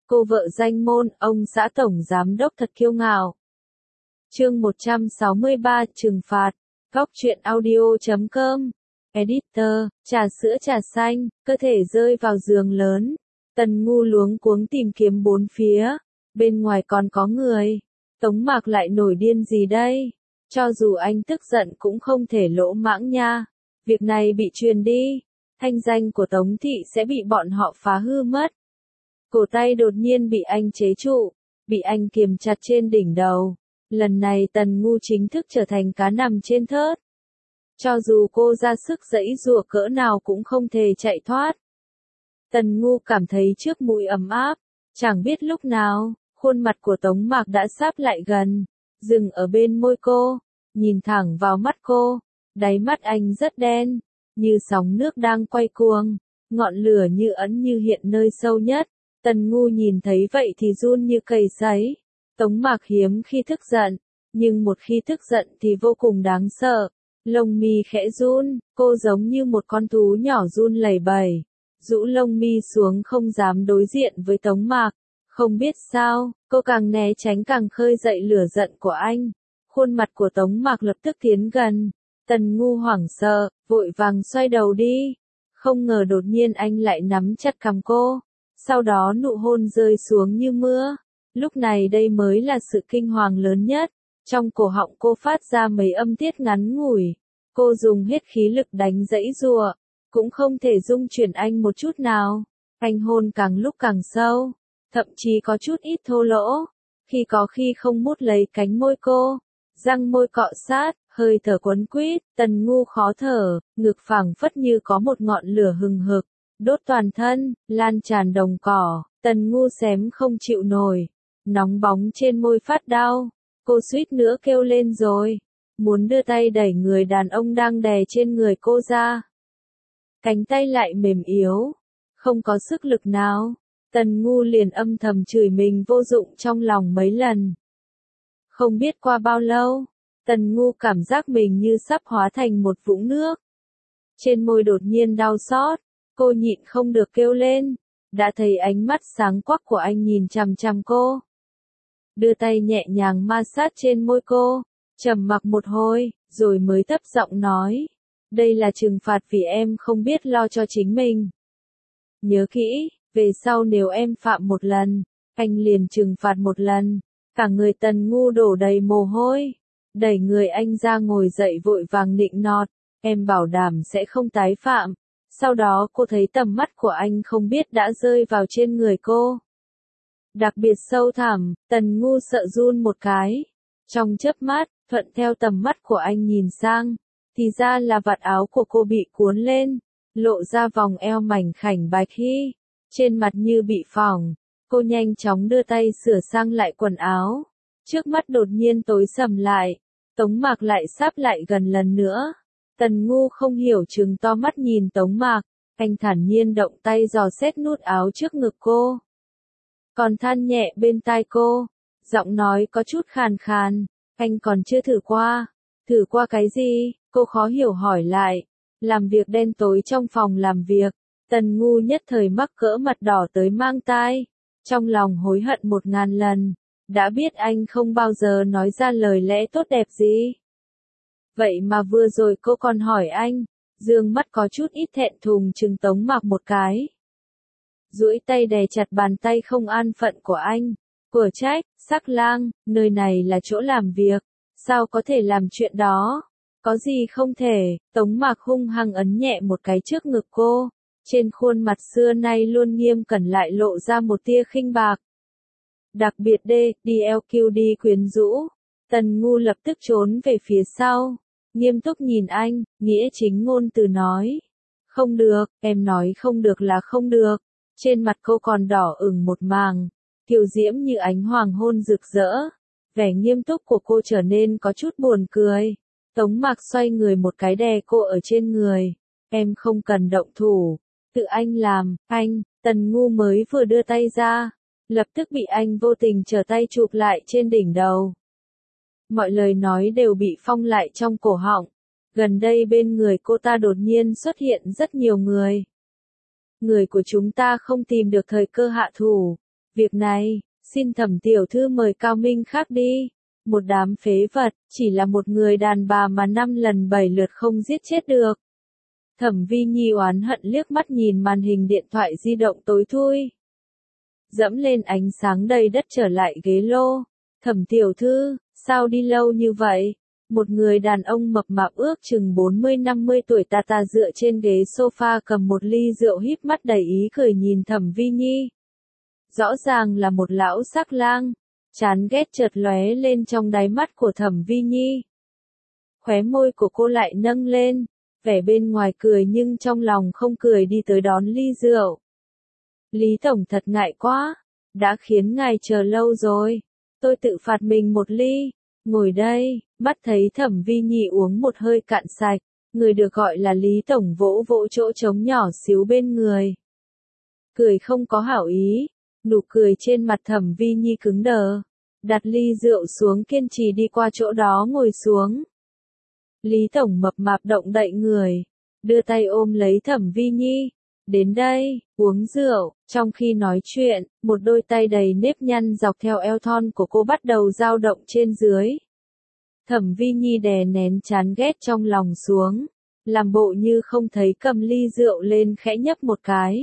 cô vợ danh môn, ông xã tổng giám đốc thật kiêu ngạo. Chương 163 trừng phạt. Góc truyện audio.com. Editor, trà sữa trà xanh, cơ thể rơi vào giường lớn. Tần Ngu luống cuống tìm kiếm bốn phía. Bên ngoài còn có người. Tống Mạc lại nổi điên gì đây? Cho dù anh tức giận cũng không thể lỗ mãng nha. Việc này bị truyền đi. Thanh danh của Tống Thị sẽ bị bọn họ phá hư mất. Cổ tay đột nhiên bị anh chế trụ. Bị anh kiềm chặt trên đỉnh đầu. Lần này Tần Ngu chính thức trở thành cá nằm trên thớt. Cho dù cô ra sức giãy giụa cỡ nào cũng không thể chạy thoát. Tần Ngu cảm thấy trước mũi ấm áp, chẳng biết lúc nào, khuôn mặt của Tống Mạc đã sáp lại gần, dừng ở bên môi cô, nhìn thẳng vào mắt cô, đáy mắt anh rất đen, như sóng nước đang quay cuồng, ngọn lửa như ẩn như hiện nơi sâu nhất. Tần Ngu nhìn thấy vậy thì run như cầy sấy. Tống Mạc hiếm khi tức giận, nhưng một khi tức giận thì vô cùng đáng sợ. Lông mi khẽ run, cô giống như một con thú nhỏ run lẩy bẩy, rũ lông mi xuống không dám đối diện với Tống Mạc. Không biết sao, cô càng né tránh càng khơi dậy lửa giận của anh. Khuôn mặt của Tống Mạc lập tức tiến gần. Tần Ngu hoảng sợ, vội vàng xoay đầu đi. Không ngờ đột nhiên anh lại nắm chặt cằm cô. Sau đó nụ hôn rơi xuống như mưa. Lúc này đây mới là sự kinh hoàng lớn nhất. Trong cổ họng cô phát ra mấy âm tiết ngắn ngủi. Cô dùng hết khí lực đánh giãy giụa, cũng không thể dung chuyển anh một chút nào. Anh hôn càng lúc càng sâu, thậm chí có chút ít thô lỗ. Khi có khi không mút lấy cánh môi cô, răng môi cọ sát, hơi thở quấn quýt. Tần Ngu khó thở, ngực phảng phất như có một ngọn lửa hừng hực, đốt toàn thân, lan tràn đồng cỏ. Tần Ngu xém không chịu nổi, nóng bóng trên môi phát đau. Cô suýt nữa kêu lên rồi, muốn đưa tay đẩy người đàn ông đang đè trên người cô ra. Cánh tay lại mềm yếu, không có sức lực nào. Tần Ngu liền âm thầm chửi mình vô dụng trong lòng mấy lần. Không biết qua bao lâu, Tần Ngu cảm giác mình như sắp hóa thành một vũng nước. Trên môi đột nhiên đau xót, cô nhịn không được kêu lên, đã thấy ánh mắt sáng quắc của anh nhìn chằm chằm cô. Đưa tay nhẹ nhàng ma sát trên môi cô, trầm mặc một hồi, rồi mới thấp giọng nói. Đây là trừng phạt vì em không biết lo cho chính mình. Nhớ kỹ, về sau nếu em phạm một lần, anh liền trừng phạt một lần. Cả người Tần Ngu đổ đầy mồ hôi. Đẩy người anh ra ngồi dậy vội vàng nịnh nọt. Em bảo đảm sẽ không tái phạm. Sau đó cô thấy tầm mắt của anh không biết đã rơi vào trên người cô. Đặc biệt sâu thẳm, Tần Ngu sợ run một cái. Trong chớp mắt, thuận theo tầm mắt của anh nhìn sang, thì ra là vạt áo của cô bị cuốn lên, lộ ra vòng eo mảnh khảnh bạch hy, trên mặt như bị phỏng. Cô nhanh chóng đưa tay sửa sang lại quần áo. Trước mắt đột nhiên tối sầm lại, Tống Mạc lại sáp lại gần lần nữa. Tần Ngu không hiểu trừng to mắt nhìn Tống Mạc, anh thản nhiên động tay dò xét nút áo trước ngực cô. Còn than nhẹ bên tai cô, giọng nói có chút khàn khàn, anh còn chưa thử qua. Thử qua cái gì? Cô khó hiểu hỏi lại. Làm việc đen tối trong phòng làm việc. Tần Ngu nhất thời mắc cỡ mặt đỏ tới mang tai. Trong lòng hối hận 1000 lần. Đã biết anh không bao giờ nói ra lời lẽ tốt đẹp gì. Vậy mà vừa rồi cô còn hỏi anh. Dương mắt có chút ít thẹn thùng chừng Tống Mạc một cái. Duỗi tay đè chặt bàn tay không an phận của anh. Của trách, Sắc Lang, nơi này là chỗ làm việc. Sao có thể làm chuyện đó? Có gì không thể? Tống Mạc hung hăng ấn nhẹ một cái trước ngực cô. Trên khuôn mặt xưa nay luôn nghiêm cẩn lại lộ ra một tia khinh bạc. Đặc biệt DLQD quyến rũ. Tần Ngu lập tức trốn về phía sau. Nghiêm túc nhìn anh, nghĩa chính ngôn từ nói. Không được, em nói không được là không được. Trên mặt cô còn đỏ ửng một màng, kiều diễm như ánh hoàng hôn rực rỡ. Vẻ nghiêm túc của cô trở nên có chút buồn cười. Tống Mạc xoay người một cái đè cô ở trên người. Em không cần động thủ, tự anh làm, anh. Tần Ngu mới vừa đưa tay ra, lập tức bị anh vô tình trở tay chụp lại trên đỉnh đầu. Mọi lời nói đều bị phong lại trong cổ họng. Gần đây bên người cô ta đột nhiên xuất hiện rất nhiều người. Người của chúng ta không tìm được thời cơ hạ thủ. Việc này, xin Thẩm tiểu thư mời Cao Minh khác đi. Một đám phế vật, chỉ là một người đàn bà mà 5 lần 7 lượt không giết chết được. Thẩm Vi Nhi oán hận liếc mắt nhìn màn hình điện thoại di động tối thui. Dẫm lên ánh sáng đầy đất trở lại ghế lô. Thẩm tiểu thư, sao đi lâu như vậy? Một người đàn ông mập mạp ước chừng 40-50 tuổi tà dựa trên ghế sofa cầm một ly rượu híp mắt đầy ý cười nhìn Thẩm Vi Nhi. Rõ ràng là một lão sắc lang. Chán ghét chợt lóe lên trong đáy mắt của Thẩm Vi Nhi. Khóe môi của cô lại nâng lên, vẻ bên ngoài cười nhưng trong lòng không cười đi tới đón ly rượu. Lý Tổng thật ngại quá, đã khiến ngài chờ lâu rồi. Tôi tự phạt mình một ly, ngồi đây, mắt thấy Thẩm Vi Nhi uống một hơi cạn sạch, người được gọi là Lý Tổng vỗ vỗ chỗ trống nhỏ xíu bên người. Cười không có hảo ý, nụ cười trên mặt Thẩm Vi Nhi cứng đờ, đặt ly rượu xuống kiên trì đi qua chỗ đó ngồi xuống. Lý Tổng mập mạp động đậy người, đưa tay ôm lấy Thẩm Vi Nhi. Đến đây, uống rượu, trong khi nói chuyện, một đôi tay đầy nếp nhăn dọc theo eo thon của cô bắt đầu dao động trên dưới. Thẩm Vi Nhi đè nén chán ghét trong lòng xuống, làm bộ như không thấy cầm ly rượu lên khẽ nhấp một cái.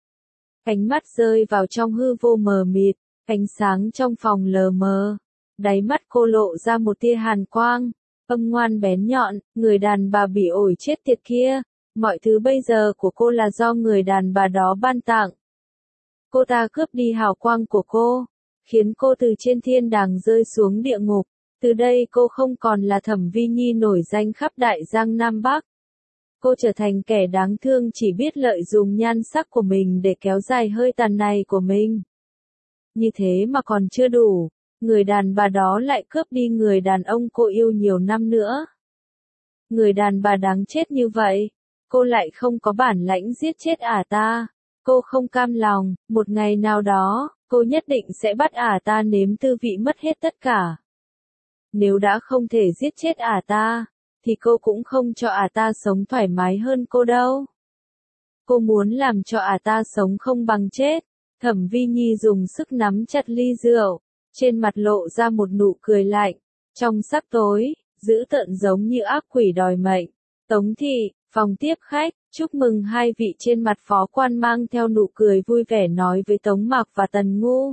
Ánh mắt rơi vào trong hư vô mờ mịt, ánh sáng trong phòng lờ mờ. Đáy mắt cô lộ ra một tia hàn quang, âm ngoan bén nhọn, người đàn bà bỉ ổi chết tiệt kia. Mọi thứ bây giờ của cô là do người đàn bà đó ban tặng. Cô ta cướp đi hào quang của cô, khiến cô từ trên thiên đàng rơi xuống địa ngục. Từ đây cô không còn là Thẩm Vi Nhi nổi danh khắp Đại Giang Nam Bắc. Cô trở thành kẻ đáng thương chỉ biết lợi dụng nhan sắc của mình để kéo dài hơi tàn này của mình. Như thế mà còn chưa đủ, người đàn bà đó lại cướp đi người đàn ông cô yêu nhiều năm nữa. Người đàn bà đáng chết như vậy, cô lại không có bản lãnh giết chết ả ta. Cô không cam lòng, một ngày nào đó, cô nhất định sẽ bắt ả ta nếm tư vị mất hết tất cả. Nếu đã không thể giết chết ả ta, thì cô cũng không cho ả ta sống thoải mái hơn cô đâu. Cô muốn làm cho ả ta sống không bằng chết. Thẩm Vi Nhi dùng sức nắm chặt ly rượu, trên mặt lộ ra một nụ cười lạnh. Trong sắc tối, dữ tợn giống như ác quỷ đòi mệnh. Tống thị, phòng tiếp khách, chúc mừng hai vị trên mặt phó quan mang theo nụ cười vui vẻ nói với Tống Mạc và Tần Ngu.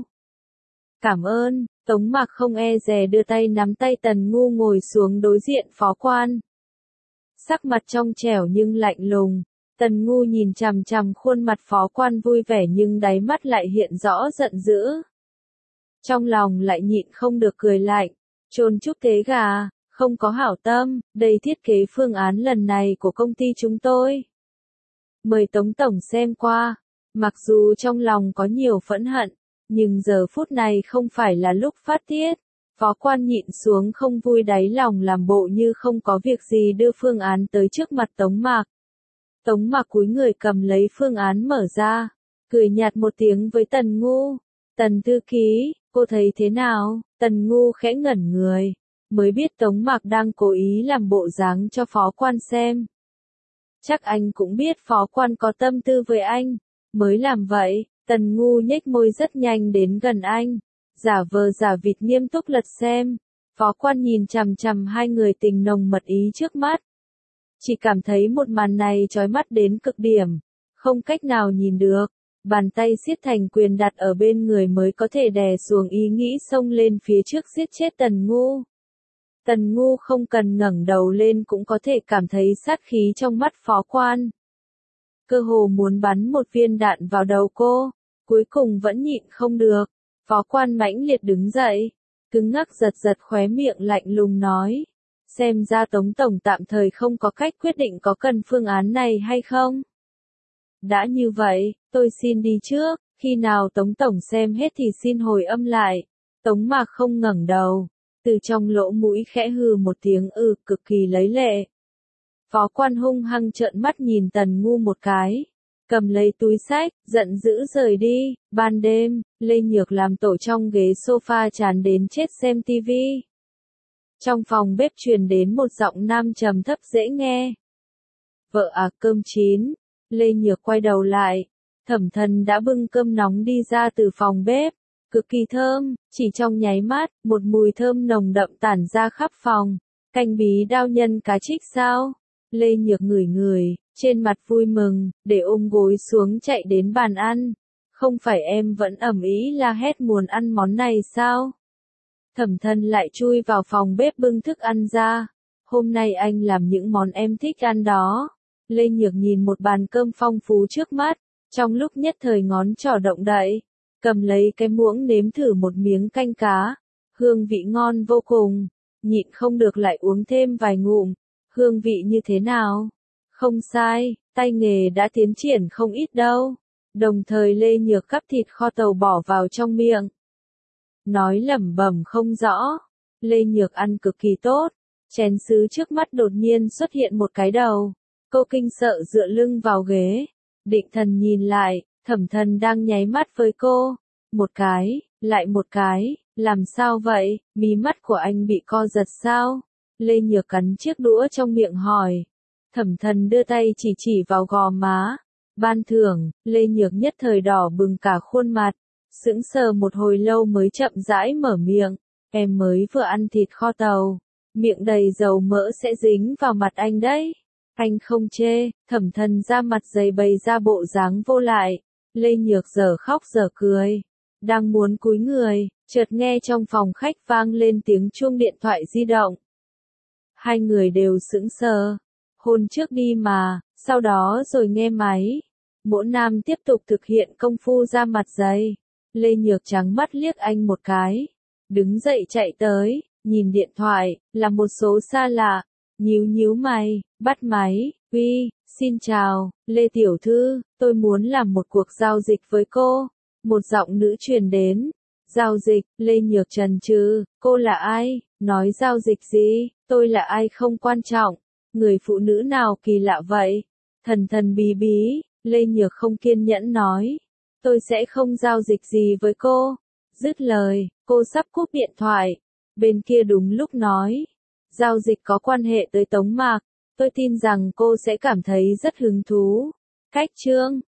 Cảm ơn, Tống Mạc không e dè đưa tay nắm tay Tần Ngu ngồi xuống đối diện phó quan. Sắc mặt trong trẻo nhưng lạnh lùng, Tần Ngu nhìn chằm chằm khuôn mặt phó quan vui vẻ nhưng đáy mắt lại hiện rõ giận dữ. Trong lòng lại nhịn không được cười lạnh, chôn chúc tế gà. Không có hảo tâm, đây thiết kế phương án lần này của công ty chúng tôi. Mời Tống Tổng xem qua. Mặc dù trong lòng có nhiều phẫn hận, nhưng giờ phút này không phải là lúc phát tiết. Phó quan nhịn xuống không vui đáy lòng làm bộ như không có việc gì đưa phương án tới trước mặt Tống Mạc. Tống Mạc cúi người cầm lấy phương án mở ra, cười nhạt một tiếng với Tần Ngu. Tần thư ký, cô thấy thế nào? Tần Ngu khẽ ngẩn người. Mới biết Tống Mạc đang cố ý làm bộ dáng cho phó quan xem. Chắc anh cũng biết phó quan có tâm tư với anh, mới làm vậy. Tần Ngu nhếch môi rất nhanh đến gần anh, giả vờ giả vịt nghiêm túc lật xem. Phó quan nhìn chằm chằm hai người tình nồng mật ý trước mắt. Chỉ cảm thấy một màn này chói mắt đến cực điểm, không cách nào nhìn được. Bàn tay siết thành quyền đặt ở bên người mới có thể đè xuống ý nghĩ xông lên phía trước giết chết Tần Ngu. Tần Ngu không cần ngẩng đầu lên cũng có thể cảm thấy sát khí trong mắt phó quan. Cơ hồ muốn bắn một viên đạn vào đầu cô, cuối cùng vẫn nhịn không được. Phó quan mãnh liệt đứng dậy, cứng ngắc giật giật khóe miệng lạnh lùng nói. Xem ra Tống Tổng tạm thời không có cách quyết định có cần phương án này hay không. Đã như vậy, tôi xin đi trước, khi nào Tống Tổng xem hết thì xin hồi âm lại. Tống Mạc không ngẩng đầu, từ trong lỗ mũi khẽ hừ một tiếng cực kỳ lấy lệ. Phó quan hung hăng trợn mắt nhìn Tần Ngu một cái, cầm lấy túi xách, giận dữ rời đi. Ban đêm, Lê Nhược làm tổ trong ghế sofa chán đến chết xem tivi. Trong phòng bếp truyền đến một giọng nam trầm thấp dễ nghe. Vợ à, cơm chín. Lê Nhược quay đầu lại, Thẩm Thần đã bưng cơm nóng đi ra từ phòng bếp. cực kỳ thơm, chỉ trong nháy mắt, một mùi thơm nồng đậm tản ra khắp phòng. Canh bí đao nhân cá trích sao? Lê Nhược ngửi ngửi, trên mặt vui mừng, để ôm gối xuống chạy đến bàn ăn. Không phải em vẫn ầm ĩ la hét muốn ăn món này sao? Thẩm Thân lại chui vào phòng bếp bưng thức ăn ra. Hôm nay anh làm những món em thích ăn đó. Lê Nhược nhìn một bàn cơm phong phú trước mắt, trong lúc nhất thời ngón trỏ động đậy, cầm lấy cái muỗng nếm thử một miếng canh cá. Hương vị ngon vô cùng, nhịn không được lại uống thêm vài ngụm. Hương vị như thế nào? Không sai, tay nghề đã tiến triển không ít đâu. Đồng thời Lê Nhược cắp thịt kho tàu bỏ vào trong miệng. Nói lẩm bẩm không rõ. Lê Nhược ăn cực kỳ tốt. Chén sứ trước mắt đột nhiên xuất hiện một cái đầu. Cô kinh sợ dựa lưng vào ghế. Định thần nhìn lại, Thẩm Thân đang nháy mắt với cô. Một cái, lại một cái, làm sao vậy, mí mắt của anh bị co giật sao? Lê Nhược cắn chiếc đũa trong miệng hỏi. Thẩm Thân đưa tay chỉ vào gò má. Ban thưởng, Lê Nhược nhất thời đỏ bừng cả khuôn mặt. Sững sờ một hồi lâu mới chậm rãi mở miệng. Em mới vừa ăn thịt kho tàu. Miệng đầy dầu mỡ sẽ dính vào mặt anh đấy. Anh không chê. Thẩm Thân ra mặt dày bày ra bộ dáng vô lại. Lê Nhược giờ khóc giờ cười. Đang muốn cúi người, chợt nghe trong phòng khách vang lên tiếng chuông điện thoại di động. Hai người đều sững sờ. Hôn trước đi mà, sau đó rồi nghe máy. Mỗ Nam tiếp tục thực hiện công phu ra mặt dày. Lê Nhược trắng mắt liếc anh một cái. Đứng dậy chạy tới, nhìn điện thoại, là một số xa lạ. Nhíu mày, bắt máy. Uy, xin chào, Lê Tiểu Thư, tôi muốn làm một cuộc giao dịch với cô. Một giọng nữ truyền đến. Giao dịch, Lê Nhược chần chừ, cô là ai? Nói giao dịch gì? Tôi là ai không quan trọng. Người phụ nữ nào kỳ lạ vậy? Thần bí bí, Lê Nhược không kiên nhẫn nói. Tôi sẽ không giao dịch gì với cô. Dứt lời, cô sắp cúp điện thoại. Bên kia đúng lúc nói. Giao dịch có quan hệ tới Tống Mạc. Tôi tin rằng cô sẽ cảm thấy rất hứng thú. Cách chương